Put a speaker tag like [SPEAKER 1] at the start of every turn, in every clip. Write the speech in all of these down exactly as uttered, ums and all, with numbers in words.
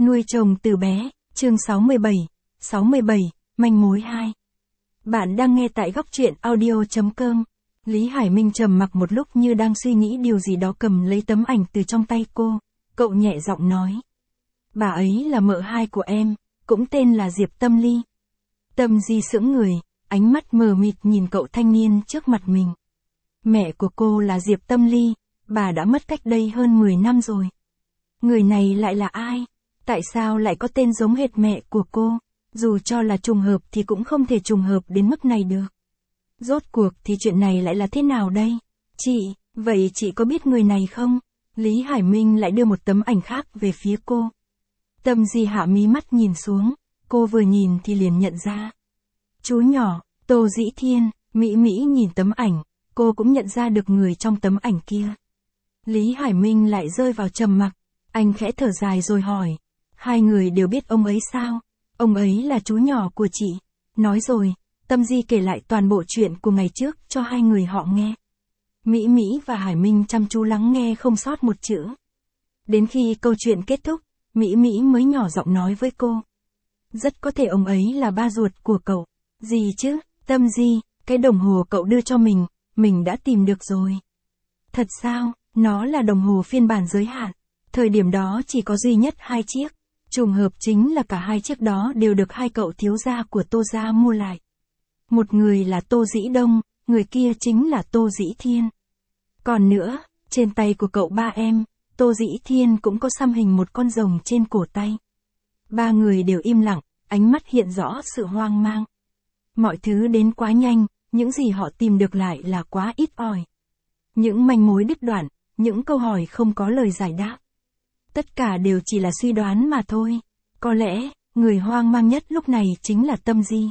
[SPEAKER 1] Nuôi chồng từ bé, chương sáu mươi bảy, sáu mươi bảy, manh mối hai. Bạn đang nghe tại góc truyện audio.com. Lý Hải Minh trầm mặc một lúc như đang suy nghĩ điều gì đó, cầm lấy tấm ảnh từ trong tay cô. Cậu nhẹ giọng nói. Bà ấy là mợ hai của em, cũng tên là Diệp Tâm Ly. Tâm Di sững người, ánh mắt mờ mịt nhìn cậu thanh niên trước mặt mình. Mẹ của cô là Diệp Tâm Ly, bà đã mất cách đây hơn mười năm rồi. Người này lại là ai? Tại sao lại có tên giống hệt mẹ của cô? Dù cho là trùng hợp thì cũng không thể trùng hợp đến mức này được. Rốt cuộc thì chuyện này lại là thế nào đây? Chị, vậy chị có biết người này không? Lý Hải Minh lại đưa một tấm ảnh khác về phía cô. Tâm Di hạ mí mắt nhìn xuống, cô vừa nhìn thì liền nhận ra. Chú nhỏ, Tô Dĩ Thiên. Mỹ Mỹ nhìn tấm ảnh, cô cũng nhận ra được người trong tấm ảnh kia. Lý Hải Minh lại rơi vào trầm mặc, anh khẽ thở dài rồi hỏi. Hai người đều biết ông ấy sao? Ông ấy là chú nhỏ của chị. Nói rồi, Tâm Di kể lại toàn bộ chuyện của ngày trước cho hai người họ nghe. Mỹ Mỹ và Hải Minh chăm chú lắng nghe không sót một chữ. Đến khi câu chuyện kết thúc, Mỹ Mỹ mới nhỏ giọng nói với cô. Rất có thể ông ấy là ba ruột của cậu. Gì chứ, Tâm Di, cái đồng hồ cậu đưa cho mình, mình đã tìm được rồi. Thật sao, nó là đồng hồ phiên bản giới hạn. Thời điểm đó chỉ có duy nhất hai chiếc. Trùng hợp chính là cả hai chiếc đó đều được hai cậu thiếu gia của Tô gia mua lại. Một người là Tô Dĩ Đông, người kia chính là Tô Dĩ Thiên. Còn nữa, trên tay của cậu ba em, Tô Dĩ Thiên cũng có xăm hình một con rồng trên cổ tay. Ba người đều im lặng, ánh mắt hiện rõ sự hoang mang. Mọi thứ đến quá nhanh, những gì họ tìm được lại là quá ít ỏi. Những manh mối đứt đoạn, những câu hỏi không có lời giải đáp. Tất cả đều chỉ là suy đoán mà thôi. Có lẽ, người hoang mang nhất lúc này chính là Tâm Di.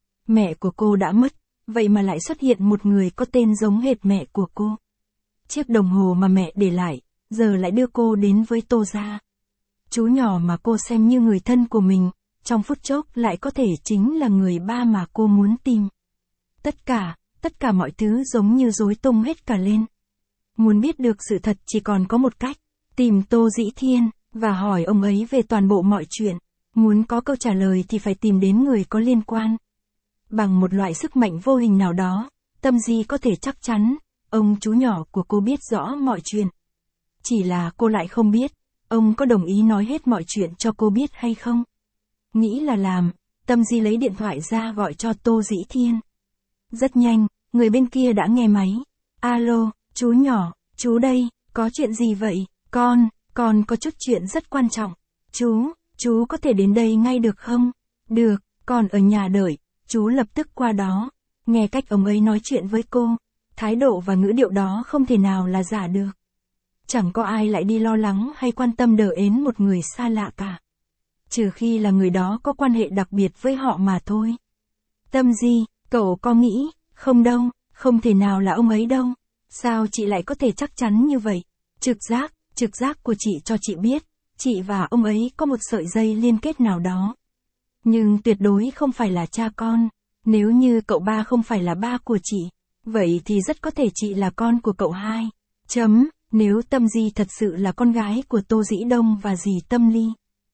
[SPEAKER 1] Mẹ của cô đã mất, vậy mà lại xuất hiện một người có tên giống hệt mẹ của cô. Chiếc đồng hồ mà mẹ để lại, giờ lại đưa cô đến với Tô gia. Chú nhỏ mà cô xem như người thân của mình, trong phút chốc lại có thể chính là người ba mà cô muốn tìm. Tất cả, tất cả mọi thứ giống như rối tung hết cả lên. Muốn biết được sự thật chỉ còn có một cách. Tìm Tô Dĩ Thiên, và hỏi ông ấy về toàn bộ mọi chuyện. Muốn có câu trả lời thì phải tìm đến người có liên quan. Bằng một loại sức mạnh vô hình nào đó, Tâm Di có thể chắc chắn, ông chú nhỏ của cô biết rõ mọi chuyện. Chỉ là cô lại không biết, ông có đồng ý nói hết mọi chuyện cho cô biết hay không. Nghĩ là làm, Tâm Di lấy điện thoại ra gọi cho Tô Dĩ Thiên. Rất nhanh, người bên kia đã nghe máy. Alo, chú nhỏ, chú đây, có chuyện gì vậy? Con, con có chút chuyện rất quan trọng. Chú, chú có thể đến đây ngay được không? Được, con ở nhà đợi, chú lập tức qua đó. Nghe cách ông ấy nói chuyện với cô, thái độ và ngữ điệu đó không thể nào là giả được. Chẳng có ai lại đi lo lắng hay quan tâm đờ ến một người xa lạ cả. Trừ khi là người đó có quan hệ đặc biệt với họ mà thôi. Tâm Di, cậu có nghĩ, không đâu, không thể nào là ông ấy đâu. Sao chị lại có thể chắc chắn như vậy? Trực giác. Trực giác của chị cho chị biết, chị và ông ấy có một sợi dây liên kết nào đó. Nhưng tuyệt đối không phải là cha con. Nếu như cậu ba không phải là ba của chị, vậy thì rất có thể chị là con của cậu hai. Chấm, nếu Tâm Di thật sự là con gái của Tô Dĩ Đông và dì Tâm Ly.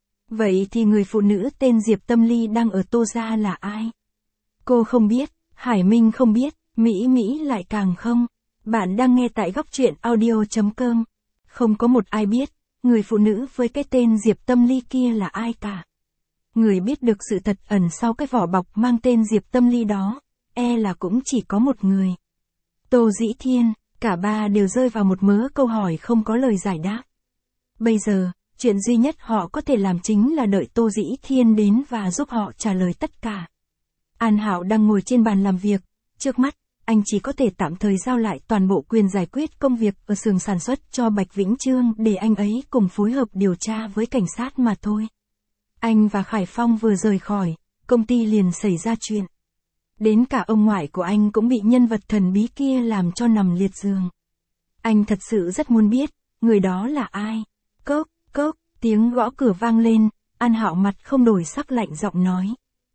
[SPEAKER 1] Vậy thì người phụ nữ tên Diệp Tâm Ly đang ở Tô gia là ai? Cô không biết, Hải Minh không biết, Mỹ Mỹ lại càng không. Bạn đang nghe tại góc truyện audio.com. Không có một ai biết, người phụ nữ với cái tên Diệp Tâm Ly kia là ai cả. Người biết được sự thật ẩn sau cái vỏ bọc mang tên Diệp Tâm Ly đó, e là cũng chỉ có một người. Tô Dĩ Thiên, cả ba đều rơi vào một mớ câu hỏi không có lời giải đáp. Bây giờ, chuyện duy nhất họ có thể làm chính là đợi Tô Dĩ Thiên đến và giúp họ trả lời tất cả. An Hạo đang ngồi trên bàn làm việc, trước mắt, anh chỉ có thể tạm thời giao lại toàn bộ quyền giải quyết công việc ở xưởng sản xuất cho Bạch Vĩnh Trương để anh ấy cùng phối hợp điều tra với cảnh sát mà thôi. Anh và Khải Phong vừa rời khỏi, công ty liền xảy ra chuyện. Đến cả ông ngoại của anh cũng bị nhân vật thần bí kia làm cho nằm liệt giường. Anh thật sự rất muốn biết, người đó là ai. Cốc, cốc, tiếng gõ cửa vang lên, An Hạo mặt không đổi sắc lạnh giọng nói.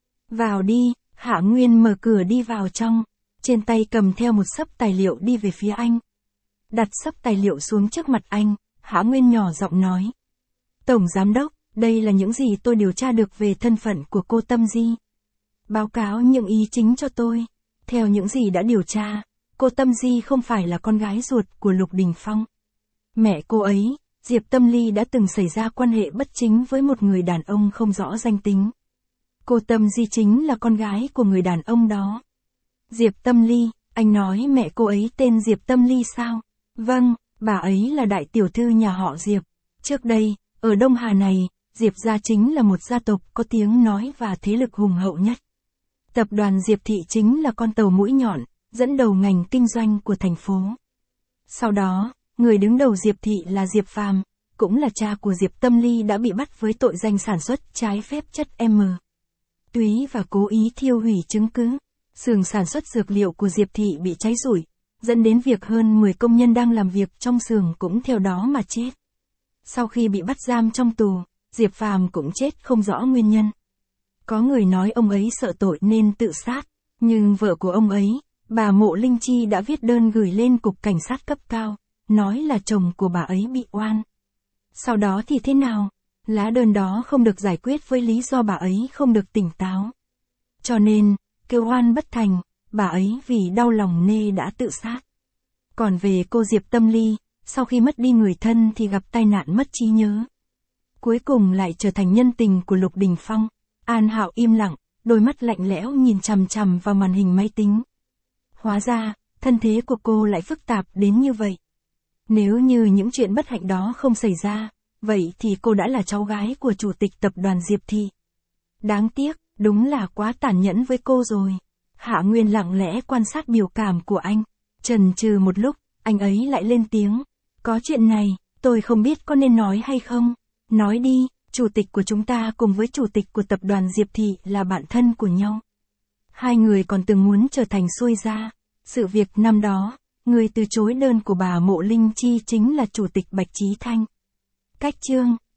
[SPEAKER 1] Vào đi, Hạ Nguyên mở cửa đi vào trong. Trên tay cầm theo một xấp tài liệu đi về phía anh. Đặt xấp tài liệu xuống trước mặt anh, Hạ Nguyên nhỏ giọng nói. Tổng giám đốc, Đây là những gì tôi điều tra được về thân phận của cô Tâm Di. Báo cáo những ý chính cho tôi. Theo những gì đã điều tra, cô Tâm Di không phải là con gái ruột của Lục Đình Phong. Mẹ cô ấy, Diệp Tâm Ly đã từng xảy ra quan hệ bất chính với một người đàn ông không rõ danh tính. Cô Tâm Di chính là con gái của người đàn ông đó. Diệp Tâm Ly, anh nói mẹ cô ấy tên Diệp Tâm Ly sao? Vâng, bà ấy là đại tiểu thư nhà họ Diệp. Trước đây, ở Đông Hà này, Diệp gia chính là một gia tộc có tiếng nói và thế lực hùng hậu nhất. Tập đoàn Diệp Thị chính là con tàu mũi nhọn, dẫn đầu ngành kinh doanh của thành phố. Sau đó, người đứng đầu Diệp Thị là Diệp Phàm, cũng là cha của Diệp Tâm Ly đã bị bắt với tội danh sản xuất trái phép chất M. túy và cố ý thiêu hủy chứng cứ. Xưởng sản xuất dược liệu của Diệp Thị bị cháy rụi, dẫn đến việc hơn mười công nhân đang làm việc trong xưởng cũng theo đó mà chết. Sau khi bị bắt giam trong tù, Diệp Phàm cũng chết không rõ nguyên nhân. Có người nói ông ấy sợ tội nên tự sát, nhưng vợ của ông ấy, bà Mộ Linh Chi đã viết đơn gửi lên cục cảnh sát cấp cao, nói là chồng của bà ấy bị oan. Sau đó thì thế nào? Lá đơn đó không được giải quyết với lý do bà ấy không được tỉnh táo. Cho nên, kêu oan bất thành, bà ấy vì đau lòng nê đã tự sát. Còn về cô Diệp Tâm Ly, sau khi mất đi người thân thì gặp tai nạn mất trí nhớ. Cuối cùng lại trở thành nhân tình của Lục Đình Phong. An Hạo im lặng, đôi mắt lạnh lẽo nhìn chằm chằm vào màn hình máy tính. Hóa ra, thân thế của cô lại phức tạp đến như vậy. Nếu như những chuyện bất hạnh đó không xảy ra, vậy thì cô đã là cháu gái của chủ tịch tập đoàn Diệp Thị. Đáng tiếc, đúng là quá tàn nhẫn với cô rồi. Hạ Nguyên lặng lẽ quan sát biểu cảm của anh. Chần chừ một lúc, anh ấy lại lên tiếng. Có chuyện này, tôi không biết có nên nói hay không. Nói đi, chủ tịch của chúng ta cùng với chủ tịch của tập đoàn Diệp Thị là bạn thân của nhau. Hai người còn từng muốn trở thành xuôi gia. Sự việc năm đó, người từ chối đơn của bà Mộ Linh Chi chính là chủ tịch Bạch Chí Thanh. Cách chương